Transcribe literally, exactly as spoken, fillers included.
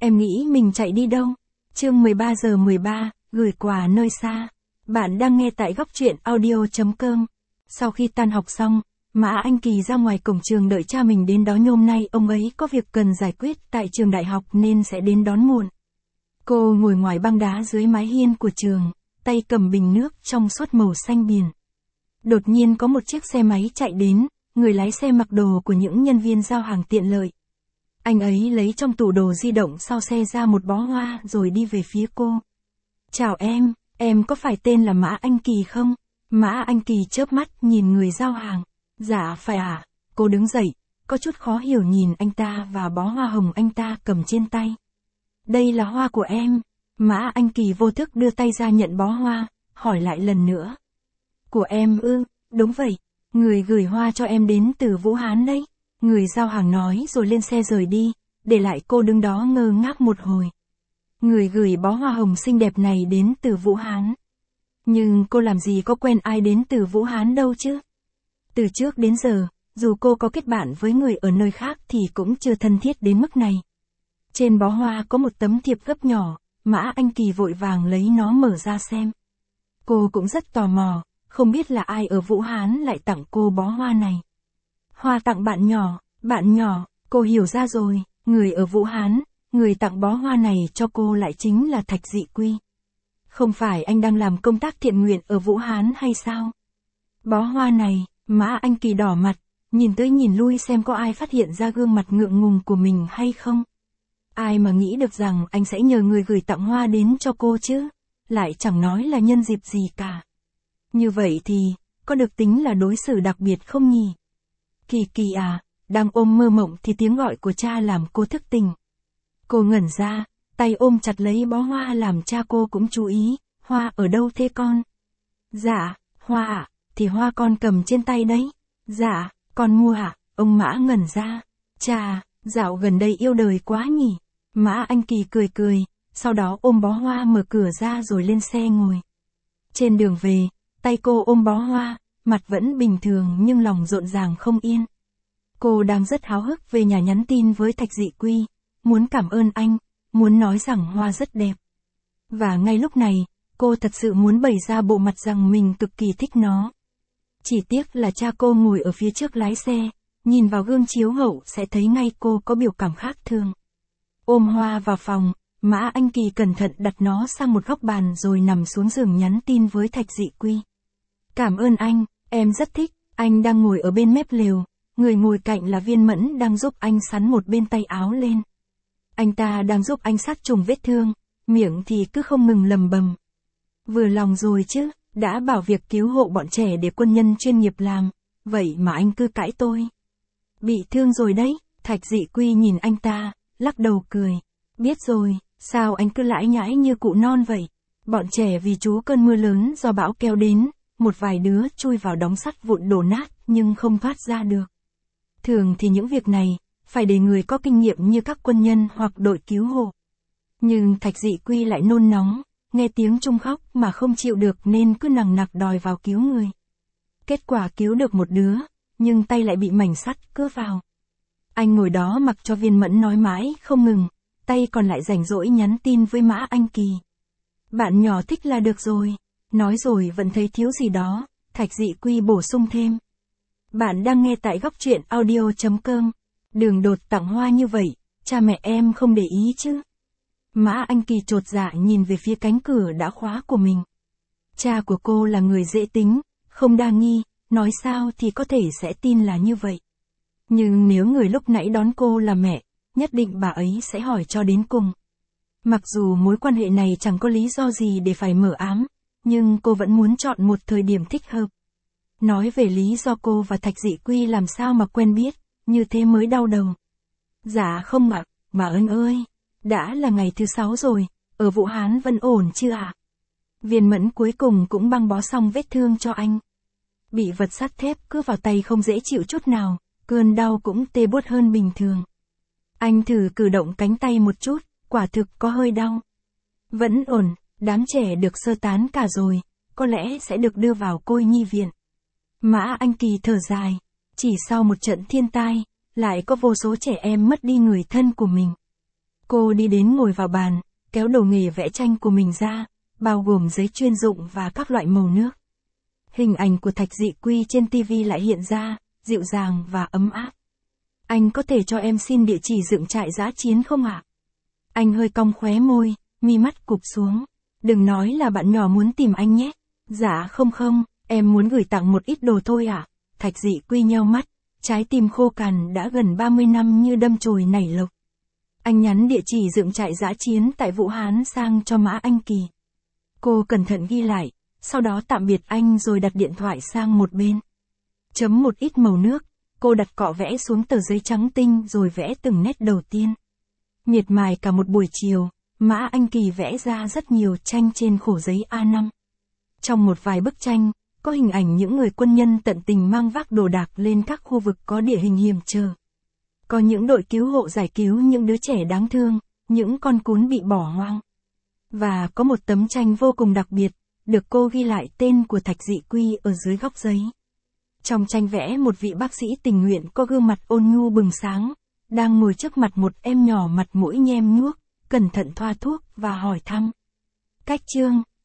em nghĩ mình chạy đi đâu? Chương mười ba giờ mười ba, gửi quà nơi xa. Bạn đang nghe tại góc truyện audio chấm com. Sau khi tan học xong, Mã Anh Kỳ ra ngoài cổng trường đợi cha mình đến đó, hôm nay ông ấy có việc cần giải quyết tại trường đại học nên sẽ đến đón muộn. Cô ngồi ngoài băng đá dưới mái hiên của trường, tay cầm bình nước trong suốt màu xanh biển. Đột nhiên có một chiếc xe máy chạy đến, người lái xe mặc đồ của những nhân viên giao hàng tiện lợi. Anh ấy lấy trong tủ đồ di động sau xe ra một bó hoa rồi đi về phía cô. Chào em, em có phải tên là Mã Anh Kỳ không? Mã Anh Kỳ chớp mắt nhìn người giao hàng. Dạ phải à, cô đứng dậy, có chút khó hiểu nhìn anh ta và bó hoa hồng anh ta cầm trên tay. Đây là hoa của em. Mã Anh Kỳ vô thức đưa tay ra nhận bó hoa, hỏi lại lần nữa. Của em ư, đúng vậy, người gửi hoa cho em đến từ Vũ Hán đấy. Người giao hàng nói rồi lên xe rời đi, để lại cô đứng đó ngơ ngác một hồi. Người gửi bó hoa hồng xinh đẹp này đến từ Vũ Hán. Nhưng cô làm gì có quen ai đến từ Vũ Hán đâu chứ? Từ trước đến giờ, dù cô có kết bạn với người ở nơi khác thì cũng chưa thân thiết đến mức này. Trên bó hoa có một tấm thiệp gấp nhỏ, Mã Anh Kỳ vội vàng lấy nó mở ra xem. Cô cũng rất tò mò, không biết là ai ở Vũ Hán lại tặng cô bó hoa này. Hoa tặng bạn nhỏ, bạn nhỏ, cô hiểu ra rồi, người ở Vũ Hán, người tặng bó hoa này cho cô lại chính là Thạch Dị Quy. Không phải anh đang làm công tác thiện nguyện ở Vũ Hán hay sao? Bó hoa này, Mã Anh Kỳ đỏ mặt, nhìn tới nhìn lui xem có ai phát hiện ra gương mặt ngượng ngùng của mình hay không. Ai mà nghĩ được rằng anh sẽ nhờ người gửi tặng hoa đến cho cô chứ, lại chẳng nói là nhân dịp gì cả. Như vậy thì, có được tính là đối xử đặc biệt không nhỉ? Kỳ Kỳ à, đang ôm mơ mộng thì tiếng gọi của cha làm cô thức tỉnh. Cô ngẩn ra, tay ôm chặt lấy bó hoa làm cha cô cũng chú ý, hoa ở đâu thế con? Dạ, hoa ạ, thì hoa con cầm trên tay đấy. Dạ, con mua ạ, ông Mã ngẩn ra. Chà, dạo gần đây yêu đời quá nhỉ. Mã Anh Kỳ cười cười, sau đó ôm bó hoa mở cửa ra rồi lên xe ngồi. Trên đường về, tay cô ôm bó hoa, mặt vẫn bình thường nhưng lòng rộn ràng không yên. Cô đang rất háo hức về nhà nhắn tin với Thạch Dị Quy, muốn cảm ơn anh, muốn nói rằng hoa rất đẹp. Và ngay lúc này, cô thật sự muốn bày ra bộ mặt rằng mình cực kỳ thích nó. Chỉ tiếc là cha cô ngồi ở phía trước lái xe, nhìn vào gương chiếu hậu sẽ thấy ngay cô có biểu cảm khác thường. Ôm hoa vào phòng, Mã Anh Kỳ cẩn thận đặt nó sang một góc bàn rồi nằm xuống giường nhắn tin với Thạch Dị Quy. Cảm ơn anh, em rất thích, anh đang ngồi ở bên mép lều, người ngồi cạnh là Viên Mẫn đang giúp anh sắn một bên tay áo lên. Anh ta đang giúp anh sát trùng vết thương, miệng thì cứ không ngừng lầm bầm. Vừa lòng rồi chứ, đã bảo việc cứu hộ bọn trẻ để quân nhân chuyên nghiệp làm, vậy mà anh cứ cãi tôi. Bị thương rồi đấy, Thạch Dị Quy nhìn anh ta, lắc đầu cười. Biết rồi, sao anh cứ lải nhải như cụ non vậy? Bọn trẻ vì trú cơn mưa lớn do bão kéo đến, một vài đứa chui vào đống sắt vụn đổ nát nhưng không thoát ra được. Thường thì những việc này, phải để người có kinh nghiệm như các quân nhân hoặc đội cứu hộ. Nhưng Thạch Dị Quy lại nôn nóng, nghe tiếng Trung khóc mà không chịu được nên cứ nằng nặc đòi vào cứu người. Kết quả cứu được một đứa, nhưng tay lại bị mảnh sắt cứa vào. Anh ngồi đó mặc cho Viên Mẫn nói mãi không ngừng, tay còn lại rảnh rỗi nhắn tin với Mã Anh Kỳ. Bạn nhỏ thích là được rồi, nói rồi vẫn thấy thiếu gì đó, Thạch Dị Quy bổ sung thêm. Bạn đang nghe tại góc truyện audio chấm com. Đường đột tặng hoa như vậy, cha mẹ em không để ý chứ? Mã Anh Kỳ chột dạ nhìn về phía cánh cửa đã khóa của mình. Cha của cô là người dễ tính, không đa nghi, nói sao thì có thể sẽ tin là như vậy. Nhưng nếu người lúc nãy đón cô là mẹ, nhất định bà ấy sẽ hỏi cho đến cùng. Mặc dù mối quan hệ này chẳng có lý do gì để phải mở ám, nhưng cô vẫn muốn chọn một thời điểm thích hợp. Nói về lý do cô và Thạch Dị Quy làm sao mà quen biết, như thế mới đau đầu. Dạ không ạ, bà ơn ơi, đã là ngày thứ sáu rồi, ở Vũ Hán vẫn ổn chưa ạ? Viên Mẫn cuối cùng cũng băng bó xong vết thương cho anh. Bị vật sắt thép cứa vào tay không dễ chịu chút nào, cơn đau cũng tê buốt hơn bình thường. Anh thử cử động cánh tay một chút, quả thực có hơi đau. Vẫn ổn, đám trẻ được sơ tán cả rồi, có lẽ sẽ được đưa vào Côi Nhi viện. Mã Anh Kỳ thở dài, chỉ sau một trận thiên tai, lại có vô số trẻ em mất đi người thân của mình. Cô đi đến ngồi vào bàn, kéo đồ nghề vẽ tranh của mình ra, bao gồm giấy chuyên dụng và các loại màu nước. Hình ảnh của Thạch Dị Quy trên ti vi lại hiện ra, dịu dàng và ấm áp. Anh có thể cho em xin địa chỉ dựng trại dã chiến không ạ? Anh hơi cong khóe môi, mi mắt cụp xuống. Đừng nói là bạn nhỏ muốn tìm anh nhé. Dạ không không, em muốn gửi tặng một ít đồ thôi ạ. Thạch Dị Quy nheo mắt, trái tim khô cằn đã gần ba mươi năm như đâm chồi nảy lộc. Anh nhắn địa chỉ dựng trại dã chiến tại Vũ Hán sang cho Mã Anh Kỳ. Cô cẩn thận ghi lại, sau đó tạm biệt anh rồi đặt điện thoại sang một bên. Chấm một ít màu nước, cô đặt cọ vẽ xuống tờ giấy trắng tinh rồi vẽ từng nét đầu tiên. Miệt mài cả một buổi chiều, Mã Anh Kỳ vẽ ra rất nhiều tranh trên khổ giấy A năm. Trong một vài bức tranh, có hình ảnh những người quân nhân tận tình mang vác đồ đạc lên các khu vực có địa hình hiểm trở. Có những đội cứu hộ giải cứu những đứa trẻ đáng thương, những con cún bị bỏ hoang. Và có một tấm tranh vô cùng đặc biệt, được cô ghi lại tên của Thạch Dị Quy ở dưới góc giấy. Trong tranh vẽ một vị bác sĩ tình nguyện có gương mặt ôn nhu bừng sáng, đang ngồi trước mặt một em nhỏ mặt mũi nhem nhuốc, cẩn thận thoa thuốc và hỏi thăm. Cách chương